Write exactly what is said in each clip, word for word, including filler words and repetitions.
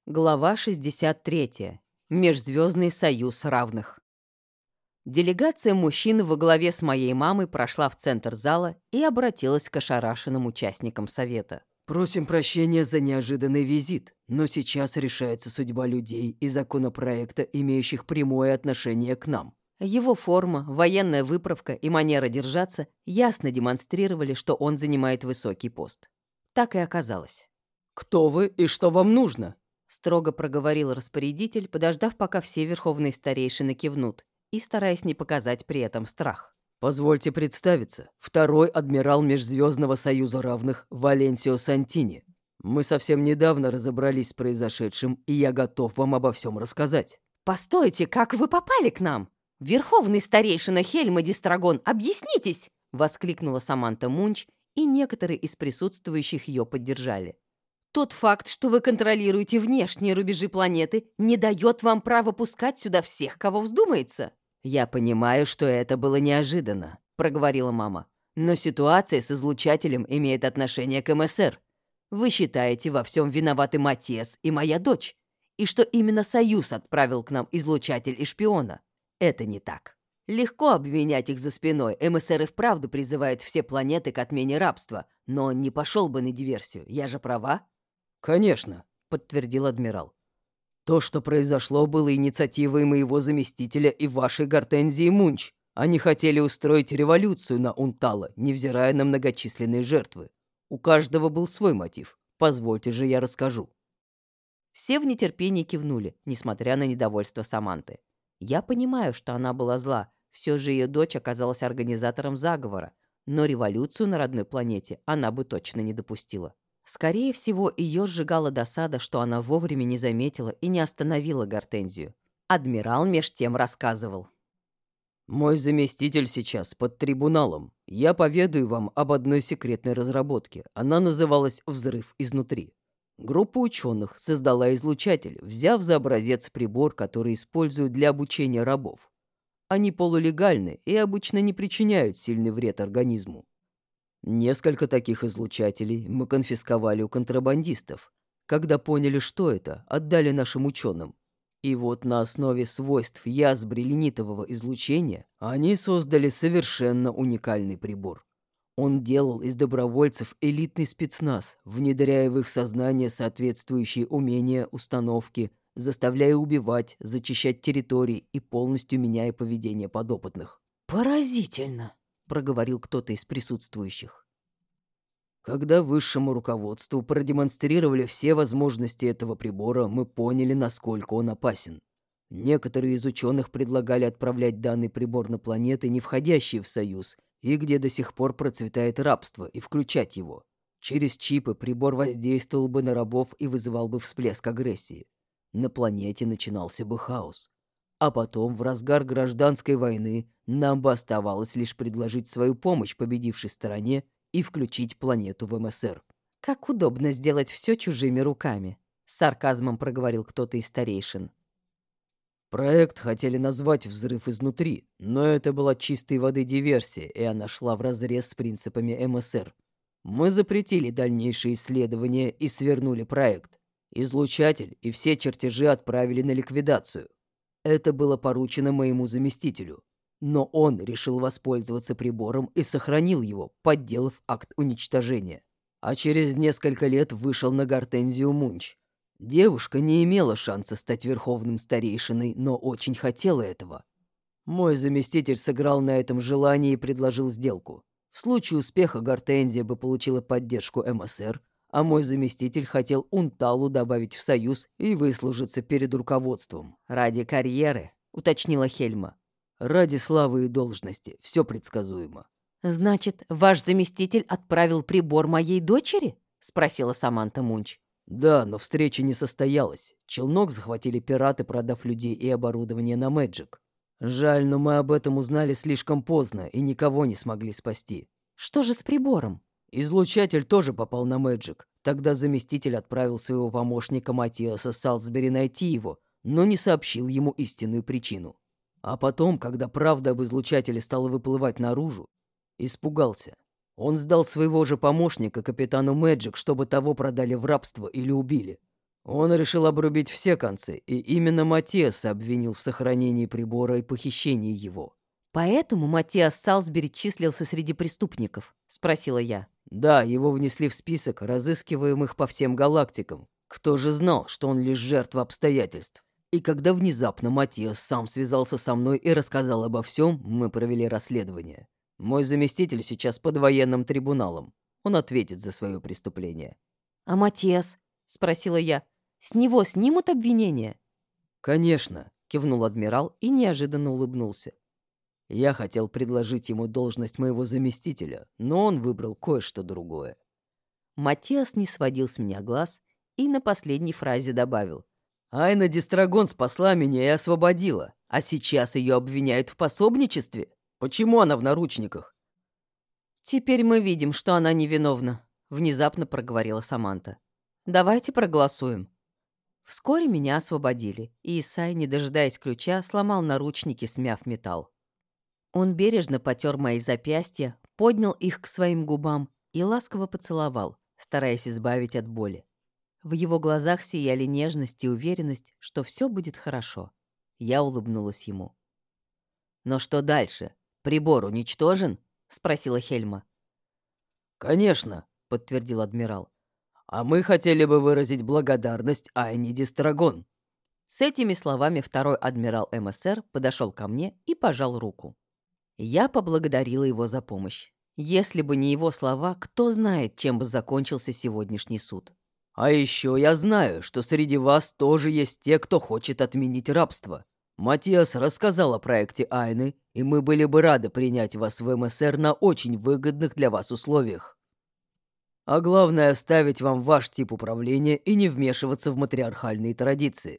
Глава шестьдесят три. Межзвездный союз равных. Делегация мужчин во главе с моей мамой прошла в центр зала и обратилась к ошарашенным участникам совета. «Просим прощения за неожиданный визит, но сейчас решается судьба людей и законопроекта, имеющих прямое отношение к нам». Его форма, военная выправка и манера держаться ясно демонстрировали, что он занимает высокий пост. Так и оказалось. «Кто вы и что вам нужно?» Строго проговорил распорядитель, подождав, пока все верховные старейшины кивнут, и стараясь не показать при этом страх. «Позвольте представиться. Второй адмирал Межзвездного союза равных Валенсио Сантини. Мы совсем недавно разобрались с произошедшим, и я готов вам обо всем рассказать». «Постойте, как вы попали к нам? Верховный старейшина Хельма Дистрагон, объяснитесь!» — воскликнула Саманта Мунч, и некоторые из присутствующих ее поддержали. «Тот факт, что вы контролируете внешние рубежи планеты, не дает вам права пускать сюда всех, кого вздумается». «Я понимаю, что это было неожиданно», — проговорила мама. «Но ситуация с излучателем имеет отношение к МСР. Вы считаете, во всем виноваты Матиас и моя дочь, и что именно Союз отправил к нам излучатель и шпиона. Это не так. Легко обвинять их за спиной. МСР и вправду призывает все планеты к отмене рабства, но он не пошел бы на диверсию. Я же права?» «Конечно», — подтвердил адмирал. «То, что произошло, было инициативой моего заместителя и вашей Гортензии Мунч. Они хотели устроить революцию на Унтала, невзирая на многочисленные жертвы. У каждого был свой мотив. Позвольте же я расскажу». Все в нетерпении кивнули, несмотря на недовольство Саманты. Я понимаю, что она была зла, все же ее дочь оказалась организатором заговора, но революцию на родной планете она бы точно не допустила. Скорее всего, ее сжигала досада, что она вовремя не заметила и не остановила Гортензию. Адмирал меж тем рассказывал. «Мой заместитель сейчас под трибуналом. Я поведаю вам об одной секретной разработке. Она называлась «Взрыв изнутри». Группа ученых создала излучатель, взяв за образец прибор, который используют для обучения рабов. Они полулегальны и обычно не причиняют сильный вред организму. Несколько таких излучателей мы конфисковали у контрабандистов. Когда поняли, что это, отдали нашим ученым. И вот на основе свойств язбрилинитового излучения они создали совершенно уникальный прибор. Он делал из добровольцев элитный спецназ, внедряя в их сознание соответствующие умения, установки, заставляя убивать, зачищать территории и полностью меняя поведение подопытных. «Поразительно!» — проговорил кто-то из присутствующих. Когда высшему руководству продемонстрировали все возможности этого прибора, мы поняли, насколько он опасен. Некоторые из ученых предлагали отправлять данный прибор на планеты, не входящие в Союз, и где до сих пор процветает рабство, и включать его. Через чипы прибор воздействовал бы на рабов и вызывал бы всплеск агрессии. На планете начинался бы хаос. А потом, в разгар гражданской войны, нам бы оставалось лишь предложить свою помощь победившей стороне и включить планету в МСР. «Как удобно сделать все чужими руками», — с сарказмом проговорил кто-то из старейшин. Проект хотели назвать «Взрыв изнутри», но это была чистой воды диверсия, и она шла вразрез с принципами МСР. Мы запретили дальнейшие исследования и свернули проект. Излучатель и все чертежи отправили на ликвидацию. Это было поручено моему заместителю. Но он решил воспользоваться прибором и сохранил его, подделав акт уничтожения. А через несколько лет вышел на Гортензию Мунч. Девушка не имела шанса стать верховным старейшиной, но очень хотела этого. Мой заместитель сыграл на этом желании и предложил сделку. В случае успеха Гортензия бы получила поддержку МСР, а мой заместитель хотел Унталу добавить в союз и выслужиться перед руководством. «Ради карьеры», — уточнила Хельма. Ради славы и должности. Все предсказуемо. «Значит, ваш заместитель отправил прибор моей дочери?» — спросила Саманта Мунч. Да, но встреча не состоялась. Челнок захватили пираты, продав людей и оборудование на Мэджик. Жаль, но мы об этом узнали слишком поздно и никого не смогли спасти. «Что же с прибором?» Излучатель тоже попал на Мэджик. Тогда заместитель отправил своего помощника Матиаса Салсбери найти его, но не сообщил ему истинную причину. А потом, когда правда об излучателе стала выплывать наружу, испугался. Он сдал своего же помощника, капитану Мэджик, чтобы того продали в рабство или убили. Он решил обрубить все концы, и именно Матиаса обвинил в сохранении прибора и похищении его. «Поэтому Матиас Салсбери числился среди преступников?» — спросила я. Да, его внесли в список разыскиваемых по всем галактикам. Кто же знал, что он лишь жертва обстоятельств? И когда внезапно Матиас сам связался со мной и рассказал обо всем, мы провели расследование. Мой заместитель сейчас под военным трибуналом. Он ответит за свое преступление. «А Матиас?» — спросила я. «С него снимут обвинения?» «Конечно», — кивнул адмирал и неожиданно улыбнулся. Я хотел предложить ему должность моего заместителя, но он выбрал кое-что другое. Матиас не сводил с меня глаз и на последней фразе добавил. Айна Дистрагон спасла меня и освободила, а сейчас ее обвиняют в пособничестве. Почему она в наручниках? «Теперь мы видим, что она невиновна», — внезапно проговорила Саманта. «Давайте проголосуем». Вскоре меня освободили, и Исай, не дожидаясь ключа, сломал наручники, смяв металл. Он бережно потер мои запястья, поднял их к своим губам и ласково поцеловал, стараясь избавить от боли. В его глазах сияли нежность и уверенность, что все будет хорошо. Я улыбнулась ему. «Но что дальше? Прибор уничтожен?» — спросила Хельма. «Конечно», — подтвердил адмирал. «А мы хотели бы выразить благодарность Айне Дистрагон». С этими словами второй адмирал МСР подошел ко мне и пожал руку. Я поблагодарила его за помощь. Если бы не его слова, кто знает, чем бы закончился сегодняшний суд. «А еще я знаю, что среди вас тоже есть те, кто хочет отменить рабство. Матиас рассказал о проекте Айны, и мы были бы рады принять вас в МСР на очень выгодных для вас условиях. А главное, оставить вам ваш тип управления и не вмешиваться в матриархальные традиции».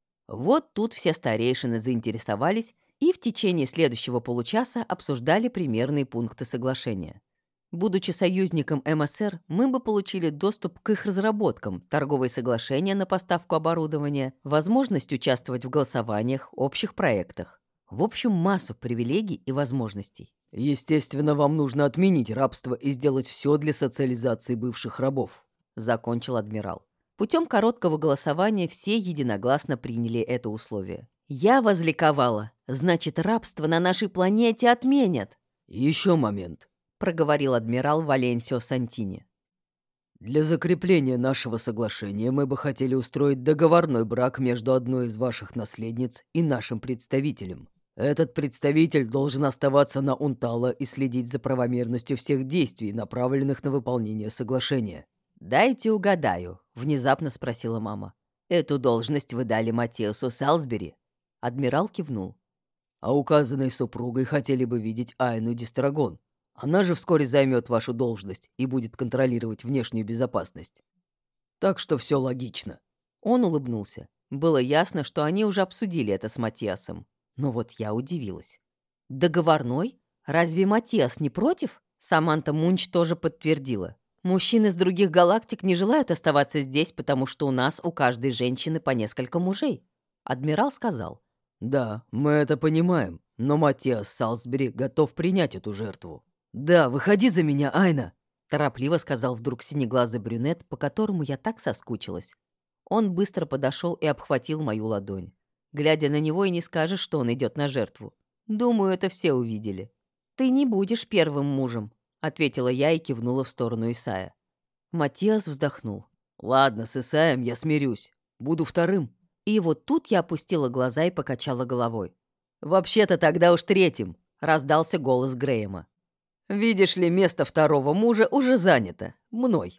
Вот тут все старейшины заинтересовались и в течение следующего получаса обсуждали примерные пункты соглашения. Будучи союзником МСР, мы бы получили доступ к их разработкам, торговые соглашения на поставку оборудования, возможность участвовать в голосованиях, общих проектах. В общем, массу привилегий и возможностей. «Естественно, вам нужно отменить рабство и сделать все для социализации бывших рабов», — закончил адмирал. Путем короткого голосования все единогласно приняли это условие. Я возликовала. Значит, рабство на нашей планете отменят. «Еще момент», — проговорил адмирал Валенсио Сантини. «Для закрепления нашего соглашения мы бы хотели устроить договорной брак между одной из ваших наследниц и нашим представителем. Этот представитель должен оставаться на Унтала и следить за правомерностью всех действий, направленных на выполнение соглашения». «Дайте угадаю», — внезапно спросила мама. «Эту должность вы дали Матиасу Салсбери?» Адмирал кивнул. «А указанной супругой хотели бы видеть Айну Дистрагон. Она же вскоре займет вашу должность и будет контролировать внешнюю безопасность. Так что все логично». Он улыбнулся. Было ясно, что они уже обсудили это с Матиасом. Но вот я удивилась. «Договорной? Разве Матиас не против?» Саманта Мунч тоже подтвердила. «Мужчины с других галактик не желают оставаться здесь, потому что у нас у каждой женщины по несколько мужей». Адмирал сказал. «Да, мы это понимаем, но Матиас Салсбери готов принять эту жертву». «Да, выходи за меня, Айна!» торопливо сказал вдруг синеглазый брюнет, по которому я так соскучилась. Он быстро подошел и обхватил мою ладонь. Глядя на него, и не скажешь, что он идет на жертву. Думаю, это все увидели. «Ты не будешь первым мужем», — ответила я и кивнула в сторону Исая. Матиас вздохнул. «Ладно, с Исаем я смирюсь. Буду вторым». И вот тут я опустила глаза и покачала головой. «Вообще-то тогда уж третьим», — раздался голос Грэема. «Видишь ли, место второго мужа уже занято. Мной».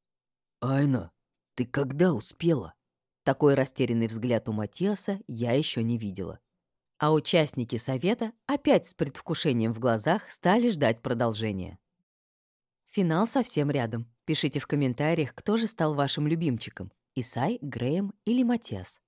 «Айна, ты когда успела?» Такой растерянный взгляд у Матиаса я еще не видела. А участники совета опять с предвкушением в глазах стали ждать продолжения. Финал совсем рядом. Пишите в комментариях, кто же стал вашим любимчиком. Исай, Грэем или Матиас.